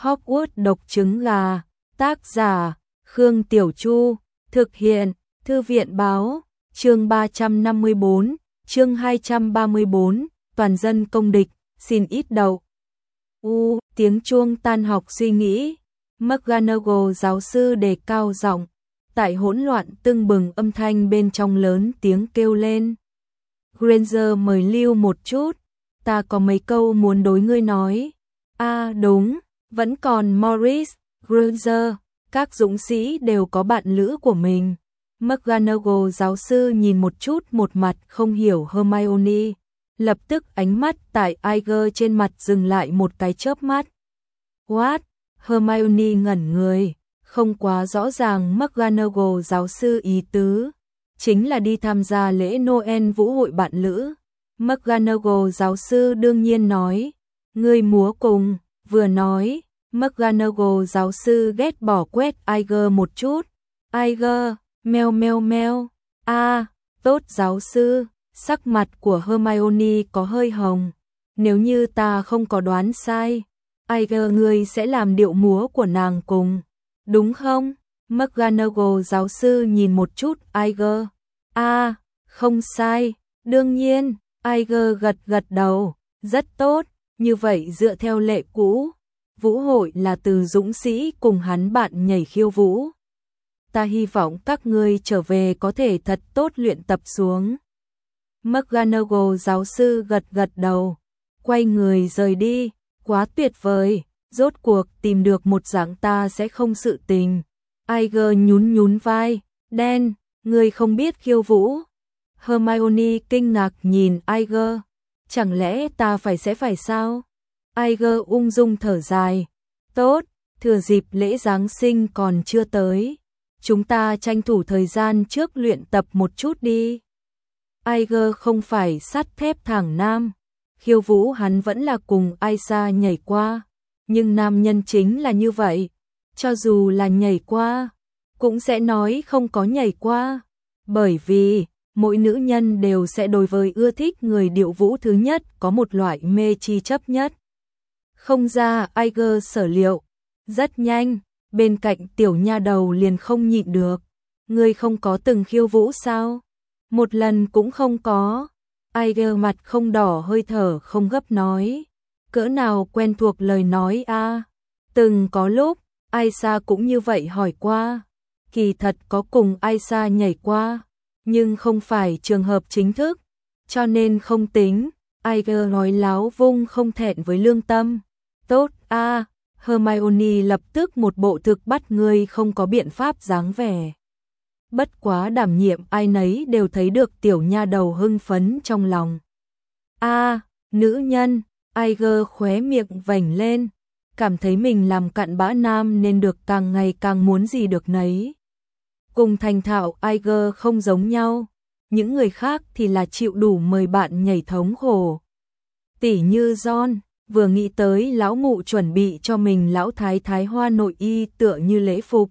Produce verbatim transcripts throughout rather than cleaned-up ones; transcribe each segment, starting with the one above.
Hogwarts độc trứng gà, tác giả, Khương Tiểu Chu, thực hiện, Thư viện báo, chương ba trăm năm mươi bốn, chương hai trăm ba mươi bốn, toàn dân công địch, xin ít đậu. U, tiếng chuông tan học suy nghĩ, McGonagall giáo sư đề cao giọng, tại hỗn loạn tưng bừng âm thanh bên trong lớn tiếng kêu lên. Granger mời lưu một chút, ta có mấy câu muốn đối ngươi nói. A à, đúng, vẫn còn Morris, Granger, các dũng sĩ đều có bạn lữ của mình. McGonagall giáo sư nhìn một chút một mặt không hiểu Hermione, lập tức ánh mắt tại Iger trên mặt dừng lại một cái chớp mắt. What? Hermione ngẩn người, không quá rõ ràng McGonagall giáo sư ý tứ, chính là đi tham gia lễ Noel vũ hội bạn lữ. McGonagall giáo sư đương nhiên nói, ngươi múa cùng, vừa nói, McGonagall giáo sư ghét bỏ quét Iger một chút. Iger, meo meo meo, a, tốt giáo sư, sắc mặt của Hermione có hơi hồng. Nếu như ta không có đoán sai, Iger ngươi sẽ làm điệu múa của nàng cùng, đúng không? McGonagall giáo sư nhìn một chút Iger. A, không sai, đương nhiên, Iger gật gật đầu, rất tốt, như vậy dựa theo lệ cũ, vũ hội là từ dũng sĩ cùng hắn bạn nhảy khiêu vũ. Ta hy vọng các ngươi trở về có thể thật tốt luyện tập xuống. McGonagall giáo sư gật gật đầu, quay người rời đi, quá tuyệt vời, rốt cuộc tìm được một dạng ta sẽ không sự tình. Iger nhún nhún vai, đen, ngươi không biết khiêu vũ. Hermione kinh ngạc nhìn Iger, chẳng lẽ ta phải sẽ phải sao? Iger ung dung thở dài, tốt, thừa dịp lễ Giáng sinh còn chưa tới, chúng ta tranh thủ thời gian trước luyện tập một chút đi. Iger không phải sắt thép thẳng nam, khiêu vũ hắn vẫn là cùng Aisa nhảy qua, nhưng nam nhân chính là như vậy, cho dù là nhảy qua, cũng sẽ nói không có nhảy qua, bởi vì mỗi nữ nhân đều sẽ đối với ưa thích người điệu vũ thứ nhất có một loại mê chi chấp nhất. Không ra Iger sở liệu, rất nhanh, bên cạnh tiểu nha đầu liền không nhịn được. Ngươi không có từng khiêu vũ sao? Một lần cũng không có. Iger mặt không đỏ hơi thở không gấp nói. Cỡ nào quen thuộc lời nói a? À? Từng có lúc, Aisa cũng như vậy hỏi qua. Kỳ thật có cùng Aisa nhảy qua, nhưng không phải trường hợp chính thức, cho nên không tính. Iger nói láo vung không thẹn với lương tâm. Tốt a, à, Hermione lập tức một bộ thực bắt ngươi không có biện pháp dáng vẻ. Bất quá đảm nhiệm ai nấy đều thấy được tiểu nha đầu hưng phấn trong lòng. A, à, nữ nhân, Iger khóe miệng vành lên, cảm thấy mình làm cặn bã nam nên được càng ngày càng muốn gì được nấy. Cùng thành thạo Iger không giống nhau, những người khác thì là chịu đủ mời bạn nhảy thống khổ. Tỉ như John, vừa nghĩ tới lão mụ chuẩn bị cho mình lão thái thái hoa nội y tựa như lễ phục.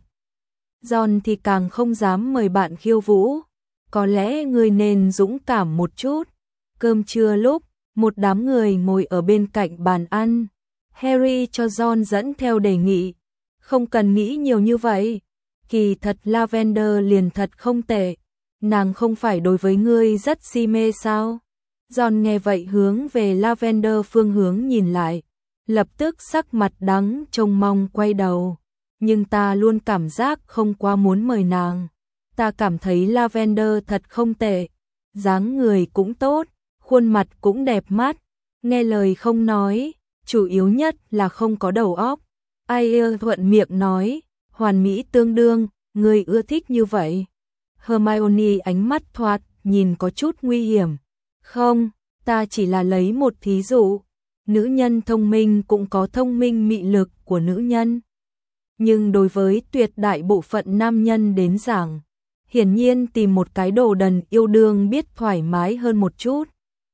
John thì càng không dám mời bạn khiêu vũ, có lẽ người nên dũng cảm một chút. Cơm trưa lúc, một đám người ngồi ở bên cạnh bàn ăn. Harry cho John dẫn theo đề nghị, không cần nghĩ nhiều như vậy. Kỳ thật Lavender liền thật không tệ, nàng không phải đối với ngươi rất si mê sao? John nghe vậy hướng về Lavender phương hướng nhìn lại, lập tức sắc mặt đắng trông mong quay đầu. Nhưng ta luôn cảm giác không quá muốn mời nàng. Ta cảm thấy Lavender thật không tệ, dáng người cũng tốt, khuôn mặt cũng đẹp mắt, nghe lời không nói, chủ yếu nhất là không có đầu óc. Ai thuận miệng nói, hoàn mỹ tương đương, người ưa thích như vậy. Hermione ánh mắt thoạt, nhìn có chút nguy hiểm. Không, ta chỉ là lấy một thí dụ. Nữ nhân thông minh cũng có thông minh mị lực của nữ nhân. Nhưng đối với tuyệt đại bộ phận nam nhân đến giảng, hiển nhiên tìm một cái đồ đần yêu đương biết thoải mái hơn một chút.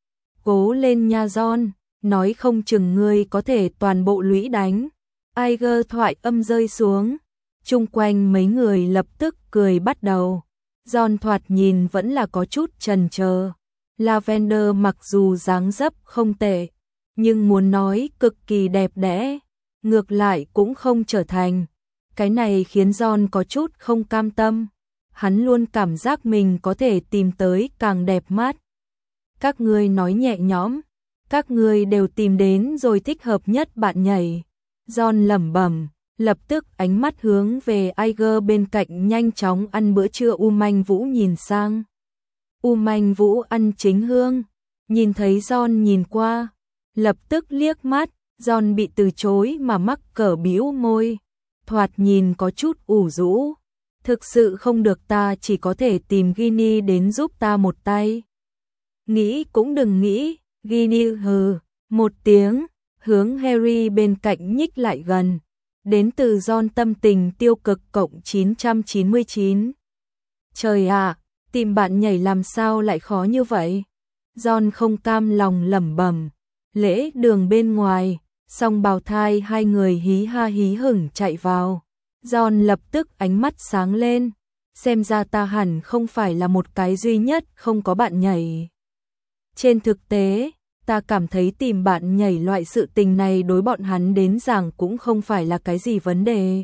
Cố lên nha John, nói không chừng ngươi có thể toàn bộ lũy đánh. Iger thoại âm rơi xuống, chung quanh mấy người lập tức cười bắt đầu. John thoạt nhìn vẫn là có chút chần chờ. Lavender mặc dù dáng dấp không tệ, nhưng muốn nói cực kỳ đẹp đẽ, ngược lại cũng không trở thành. Cái này khiến John có chút không cam tâm. Hắn luôn cảm giác mình có thể tìm tới càng đẹp mắt. Các ngươi nói nhẹ nhõm, các ngươi đều tìm đến rồi thích hợp nhất bạn nhảy. John lẩm bẩm, lập tức ánh mắt hướng về Iger bên cạnh nhanh chóng ăn bữa trưa. U Manh Vũ nhìn sang. U Manh Vũ ăn chính hương, nhìn thấy John nhìn qua, lập tức liếc mắt. John bị từ chối mà mắc cỡ bĩu môi, thoạt nhìn có chút ủ rũ. Thực sự không được, ta chỉ có thể tìm Ginny đến giúp ta một tay. Nghĩ cũng đừng nghĩ. Ginny hừ một tiếng, hướng Harry bên cạnh nhích lại gần. Đến từ John tâm tình tiêu cực cộng chín trăm chín mươi chín. Trời ạ, tìm bạn nhảy làm sao lại khó như vậy? John không cam lòng lẩm bẩm. Lễ đường bên ngoài, song bào thai hai người hí ha hí hửng chạy vào. John lập tức ánh mắt sáng lên. Xem ra ta hẳn không phải là một cái duy nhất không có bạn nhảy. Trên thực tế, ta cảm thấy tìm bạn nhảy loại sự tình này đối bọn hắn đến giảng cũng không phải là cái gì vấn đề.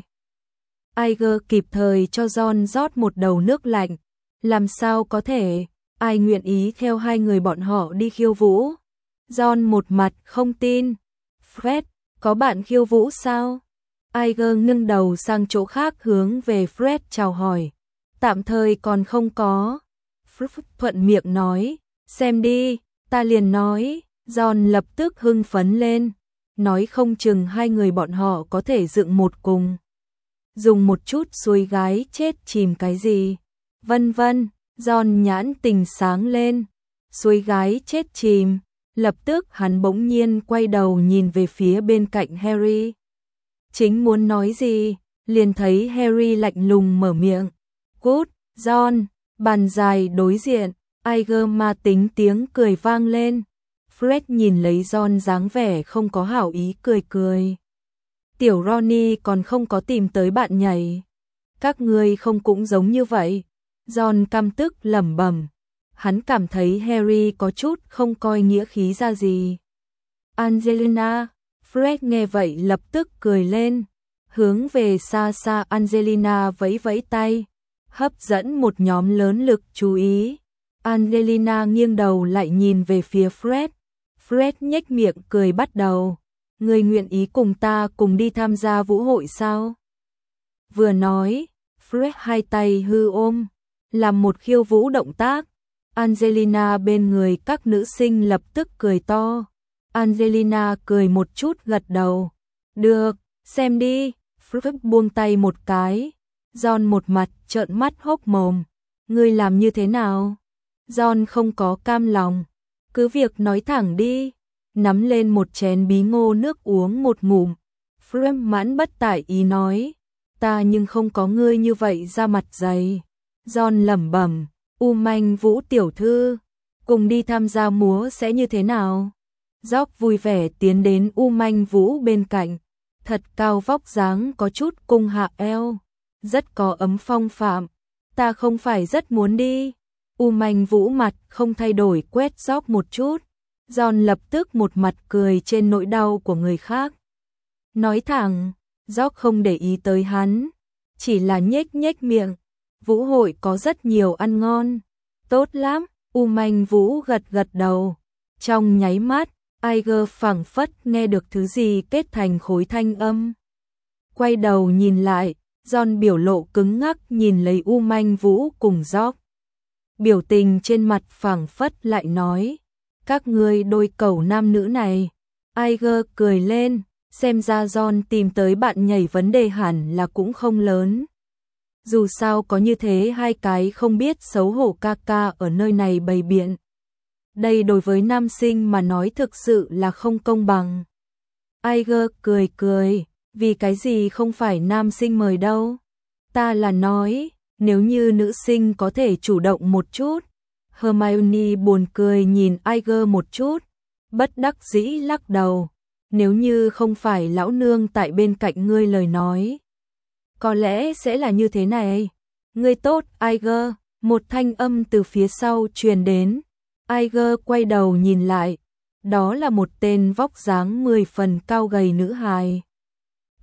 Iger kịp thời cho John rót một đầu nước lạnh. Làm sao có thể, ai nguyện ý theo hai người bọn họ đi khiêu vũ? John một mặt không tin. Fred, có bạn khiêu vũ sao? Iger ngưng đầu sang chỗ khác hướng về Fred chào hỏi. Tạm thời còn không có. Fred thuận miệng nói, xem đi, ta liền nói. John lập tức hưng phấn lên, nói không chừng hai người bọn họ có thể dựng một cùng. Dùng một chút xuôi gái chết chìm cái gì. Vân vân, John nhãn tình sáng lên. Xuôi gái chết chìm. Lập tức hắn bỗng nhiên quay đầu nhìn về phía bên cạnh Harry. Chính muốn nói gì, liền thấy Harry lạnh lùng mở miệng. Cút, John. Bàn dài đối diện, Iger ma tính tiếng cười vang lên. Fred nhìn lấy John dáng vẻ không có hảo ý cười cười. Tiểu Ronnie còn không có tìm tới bạn nhảy. Các ngươi không cũng giống như vậy. John căm tức lẩm bẩm. Hắn cảm thấy Harry có chút không coi nghĩa khí ra gì. Angelina, Fred nghe vậy lập tức cười lên, hướng về xa xa Angelina vẫy vẫy tay, hấp dẫn một nhóm lớn lực chú ý. Angelina nghiêng đầu lại nhìn về phía Fred. Fred nhếch miệng cười bắt đầu. Người nguyện ý cùng ta cùng đi tham gia vũ hội sao? Vừa nói, Fred hai tay hư ôm, làm một khiêu vũ động tác. Angelina bên người các nữ sinh lập tức cười to. Angelina cười một chút gật đầu. Được, xem đi. Fred buông tay một cái. John một mặt trợn mắt hốc mồm. Ngươi làm như thế nào? John không có cam lòng. Cứ việc nói thẳng đi. Nắm lên một chén bí ngô nước uống một ngụm. Fred mãn bất tại ý nói. Ta nhưng không có ngươi như vậy ra mặt dày. John lẩm bẩm. U Manh Vũ tiểu thư, cùng đi tham gia múa sẽ như thế nào? Jock vui vẻ tiến đến U Manh Vũ bên cạnh, thật cao vóc dáng có chút cung hạ eo, rất có ấm phong phạm. Ta không phải rất muốn đi. U Manh Vũ mặt không thay đổi quét Jock một chút. John lập tức một mặt cười trên nỗi đau của người khác. Nói thẳng, Jock không để ý tới hắn, chỉ là nhếch nhếch miệng. Vũ hội có rất nhiều ăn ngon. Tốt lắm, U Manh Vũ gật gật đầu. Trong nháy mắt, Iger phảng phất nghe được thứ gì kết thành khối thanh âm. Quay đầu nhìn lại, John biểu lộ cứng ngắc nhìn lấy U Manh Vũ cùng Jock. Biểu tình trên mặt phảng phất lại nói, các ngươi đôi cẩu nam nữ này. Iger cười lên, xem ra John tìm tới bạn nhảy vấn đề hẳn là cũng không lớn. Dù sao có như thế hai cái không biết xấu hổ ca ca ở nơi này bày biện. Đây đối với nam sinh mà nói thực sự là không công bằng. Iger cười cười, vì cái gì không phải nam sinh mời đâu. Ta là nói, nếu như nữ sinh có thể chủ động một chút. Hermione buồn cười nhìn Iger một chút, bất đắc dĩ lắc đầu. Nếu như không phải lão nương tại bên cạnh ngươi lời nói, có lẽ sẽ là như thế này. Ngươi tốt, Iger. Một thanh âm từ phía sau truyền đến. Iger quay đầu nhìn lại. Đó là một tên vóc dáng mười phần cao gầy nữ hài.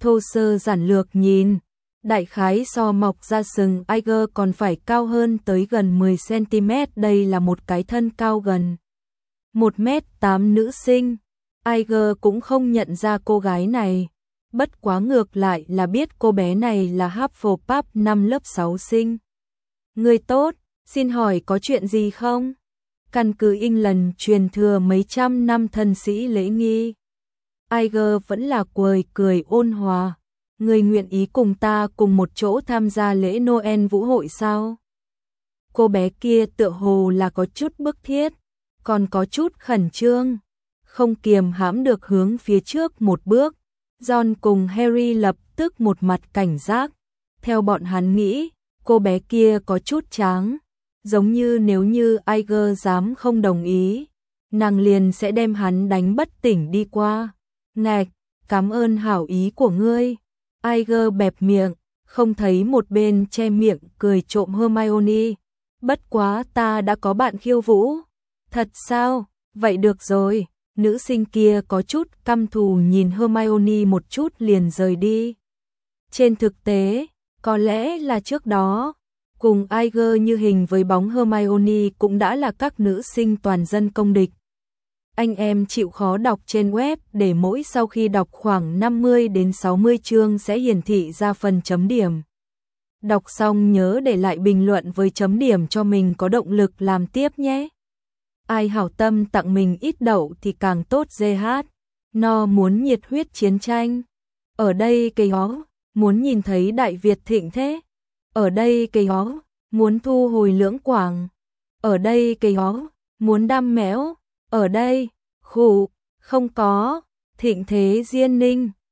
thô sơ giản lược nhìn, đại khái so mọc ra sừng Aiger còn phải cao hơn tới gần mười xăng ti mét, đây là một cái thân cao gần một mét tám nữ sinh. Aiger cũng không nhận ra cô gái này, bất quá ngược lại là biết cô bé này là Hufflepuff năm lớp sáu sinh. Người tốt, xin hỏi có chuyện gì không? Căn cứ England truyền thừa mấy trăm năm thân sĩ lễ nghi. Aiger vẫn là cười cười ôn hòa. Người nguyện ý cùng ta cùng một chỗ tham gia lễ Noel vũ hội sao? Cô bé kia tựa hồ là có chút bức thiết, còn có chút khẩn trương, không kiềm hãm được hướng phía trước một bước. John cùng Harry lập tức một mặt cảnh giác. Theo bọn hắn nghĩ, cô bé kia có chút tráng, giống như nếu như Aiger dám không đồng ý, nàng liền sẽ đem hắn đánh bất tỉnh đi qua. Ngạch, cảm ơn hảo ý của ngươi. Aiger bẹp miệng, không thấy một bên che miệng cười trộm Hermione. Bất quá ta đã có bạn khiêu vũ. Thật sao? Vậy được rồi. Nữ sinh kia có chút căm thù nhìn Hermione một chút liền rời đi. Trên thực tế, có lẽ là trước đó, cùng Aiger như hình với bóng Hermione cũng đã là các nữ sinh toàn dân công địch. Anh em chịu khó đọc trên web để mỗi sau khi đọc khoảng năm mươi đến sáu mươi chương sẽ hiển thị ra phần chấm điểm. Đọc xong nhớ để lại bình luận với chấm điểm cho mình có động lực làm tiếp nhé. Ai hảo tâm tặng mình ít đậu thì càng tốt giê hát. No muốn nhiệt huyết chiến tranh. Ở đây cây ó, muốn nhìn thấy Đại Việt thịnh thế. Ở đây cây ó, muốn thu hồi Lưỡng Quảng. Ở đây cây ó, muốn đam méo. Ở đây, khủ, không có, thịnh thế Diên Ninh.